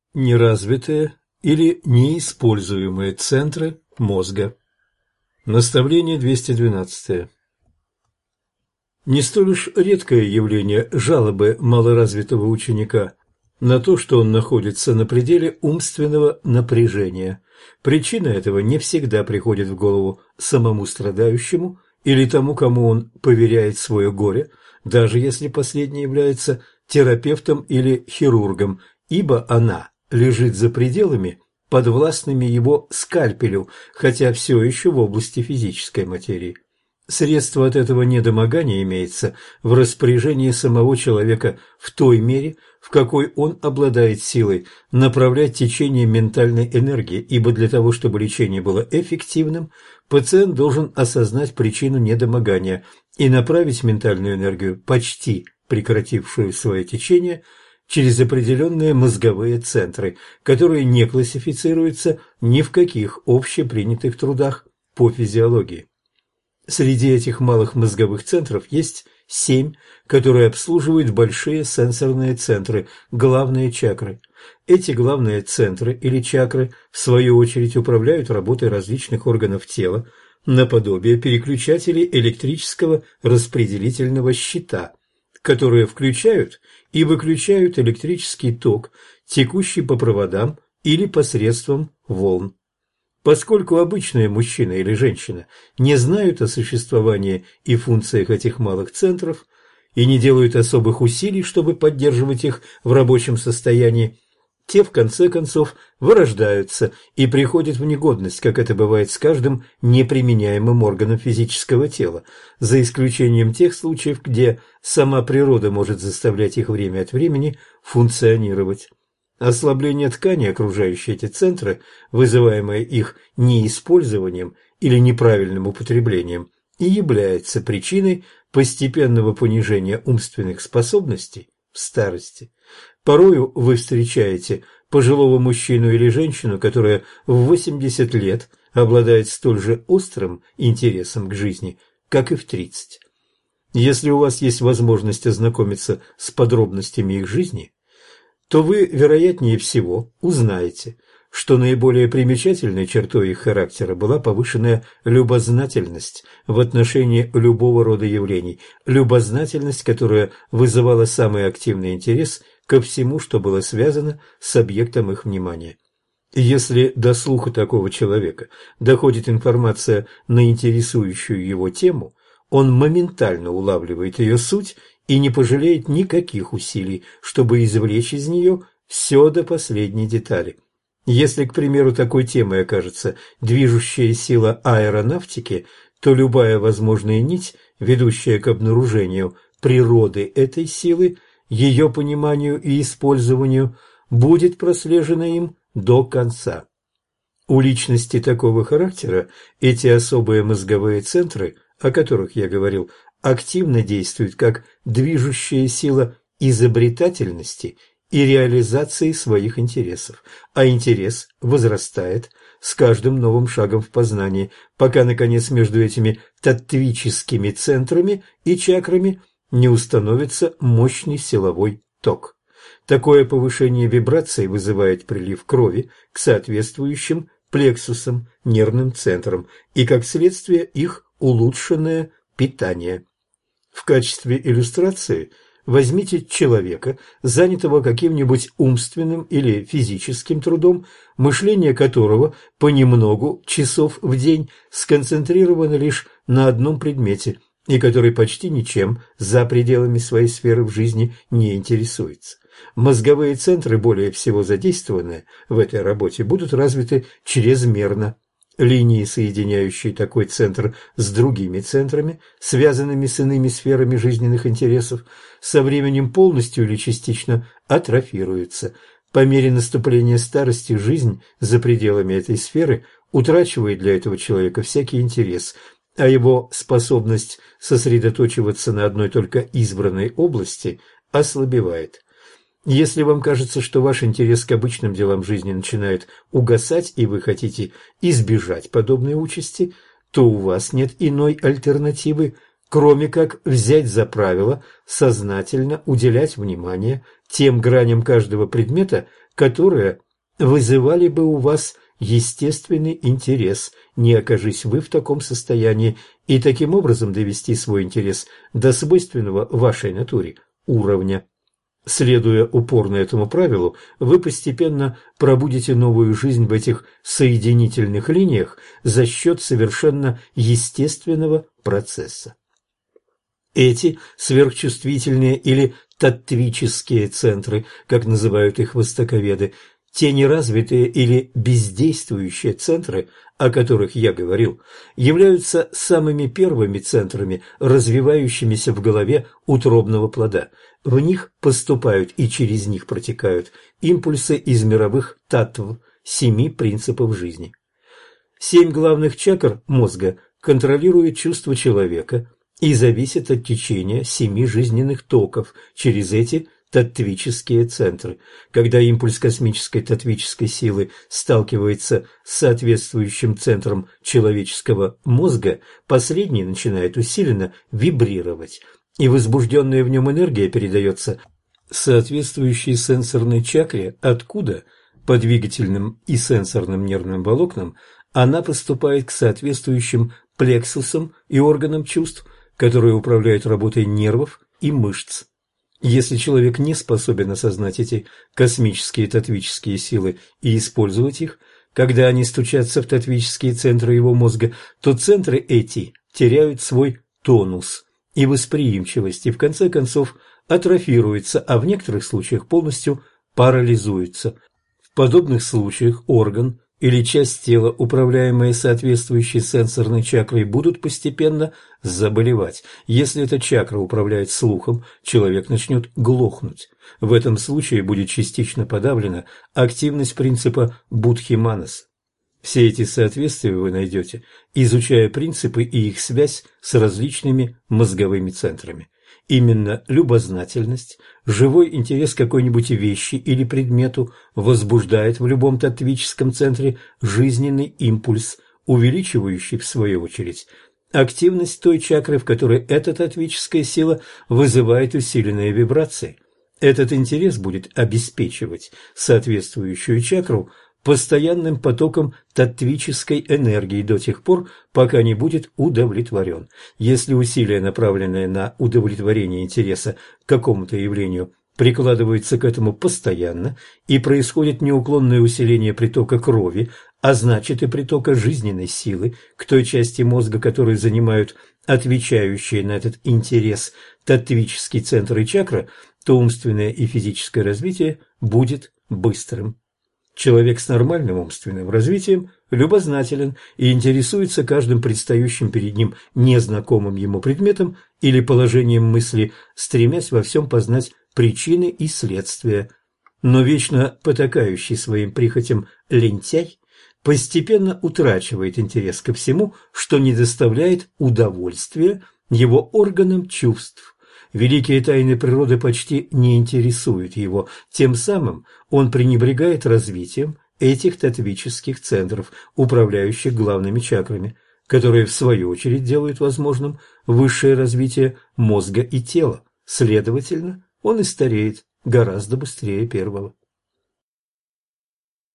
Неразвитые или неиспользуемые центры мозга. Наставление 212. Не столь уж редкое явление жалобы малоразвитого ученика на то, что он находится на пределе умственного напряжения. Причина этого не всегда приходит в голову самому страдающему или тому, кому он поверяет свое горе, даже если последний является терапевтом или хирургом, ибо она лежит за пределами, подвластными его скальпелю, хотя все еще в области физической материи. Средство от этого недомогания имеется в распоряжении самого человека в той мере, в какой он обладает силой направлять течение ментальной энергии, ибо для того, чтобы лечение было эффективным, пациент должен осознать причину недомогания и направить ментальную энергию, почти прекратившую свое течение, через определенные мозговые центры, которые не классифицируются ни в каких общепринятых трудах по физиологии. Среди этих малых мозговых центров есть 7, которые обслуживают большие сенсорные центры, главные чакры. Эти главные центры или чакры, в свою очередь, управляют работой различных органов тела, наподобие переключателей электрического распределительного щита, которые включают и выключают электрический ток, текущий по проводам или посредством волн. Поскольку обычные мужчина или женщина не знают о существовании и функциях этих малых центров и не делают особых усилий, чтобы поддерживать их в рабочем состоянии, те в конце концов вырождаются и приходят в негодность, как это бывает с каждым неприменяемым органом физического тела, за исключением тех случаев, где сама природа может заставлять их время от времени функционировать. Ослабление ткани, окружающей эти центры, вызываемое их неиспользованием или неправильным употреблением, и является причиной постепенного понижения умственных способностей в старости. Порою вы встречаете пожилого мужчину или женщину, которая в 80 лет обладает столь же острым интересом к жизни, как и в 30. Если у вас есть возможность ознакомиться с подробностями их жизни, то вы, вероятнее всего, узнаете, что наиболее примечательной чертой их характера была повышенная любознательность в отношении любого рода явлений, любознательность, которая вызывала самый активный интерес ко всему, что было связано с объектом их внимания. Если до слуха такого человека доходит информация на интересующую его тему, он моментально улавливает ее суть и не пожалеет никаких усилий, чтобы извлечь из нее все до последней детали. Если, к примеру, такой темой окажется движущая сила аэронавтики, то любая возможная нить, ведущая к обнаружению природы этой силы, ее пониманию и использованию, будет прослежена им до конца. У личности такого характера эти особые мозговые центры, о которых я говорил, активно действуют как движущая сила изобретательности и реализации своих интересов, а интерес возрастает с каждым новым шагом в познании, пока, наконец, между этими таттвическими центрами и чакрами не установится мощный силовой ток. Такое повышение вибраций вызывает прилив крови к соответствующим плексусам, нервным центрам и, как следствие, их улучшенное питание. В качестве иллюстрации возьмите человека, занятого каким-нибудь умственным или физическим трудом, мышление которого понемногу часов в день сконцентрировано лишь на одном предмете и который почти ничем за пределами своей сферы в жизни не интересуется. Мозговые центры, более всего задействованные в этой работе, будут развиты чрезмерно. Линии, соединяющие такой центр с другими центрами, связанными с иными сферами жизненных интересов, со временем полностью или частично атрофируются. По мере наступления старости жизнь за пределами этой сферы утрачивает для этого человека всякий интерес, а его способность сосредоточиваться на одной только избранной области ослабевает. Если вам кажется, что ваш интерес к обычным делам жизни начинает угасать, и вы хотите избежать подобной участи, то у вас нет иной альтернативы, кроме как взять за правило сознательно уделять внимание тем граням каждого предмета, которые вызывали бы у вас естественный интерес, не окажись вы в таком состоянии, и таким образом довести свой интерес до свойственного вашей натуре уровня. Следуя упорно этому правилу, вы постепенно пробудите новую жизнь в этих соединительных линиях за счет совершенно естественного процесса. Эти сверхчувствительные или таттвические центры, как называют их востоковеды, те неразвитые или бездействующие центры, о которых я говорил, являются самыми первыми центрами, развивающимися в голове утробного плода. В них поступают и через них протекают импульсы из мировых таттв, 7 принципов жизни. 7 главных чакр мозга контролируют чувства человека и зависят от течения 7 жизненных токов через эти таттвические центры. Когда импульс космической таттвической силы сталкивается с соответствующим центром человеческого мозга, последний начинает усиленно вибрировать, и возбужденная в нем энергия передается соответствующей сенсорной чакре, откуда по двигательным и сенсорным нервным волокнам она поступает к соответствующим плексусам и органам чувств, которые управляют работой нервов и мышц. Если человек не способен осознать эти космические таттвические силы и использовать их, когда они стучатся в таттвические центры его мозга, то центры эти теряют свой тонус и восприимчивость и в конце концов атрофируются, а в некоторых случаях полностью парализуются. В подобных случаях орган или часть тела, управляемые соответствующей сенсорной чакрой, будут постепенно заболевать. Если эта чакра управляет слухом, человек начнет глохнуть. В этом случае будет частично подавлена активность принципа Будхи-Манаса. Все эти соответствия вы найдете, изучая принципы и их связь с различными мозговыми центрами. Именно любознательность, живой интерес к какой-нибудь вещи или предмету возбуждает в любом таттвическом центре жизненный импульс, увеличивающий, в свою очередь, активность той чакры, в которой эта таттвическая сила вызывает усиленные вибрации. Этот интерес будет обеспечивать соответствующую чакру постоянным потоком таттвической энергии до тех пор, пока не будет удовлетворен. Если усилия, направленные на удовлетворение интереса к какому-то явлению, прикладываются к этому постоянно и происходит неуклонное усиление притока крови, а значит и притока жизненной силы к той части мозга, которую занимают отвечающие на этот интерес таттвический центр и чакра, то умственное и физическое развитие будет быстрым. Человек с нормальным умственным развитием любознателен и интересуется каждым предстающим перед ним незнакомым ему предметом или положением мысли, стремясь во всем познать причины и следствия. Но вечно потакающий своим прихотям лентяй постепенно утрачивает интерес ко всему, что не доставляет удовольствия его органам чувств. Великие тайны природы почти не интересуют его, тем самым он пренебрегает развитием этих таттвических центров, управляющих главными чакрами, которые в свою очередь делают возможным высшее развитие мозга и тела. Следовательно, он и стареет гораздо быстрее первого.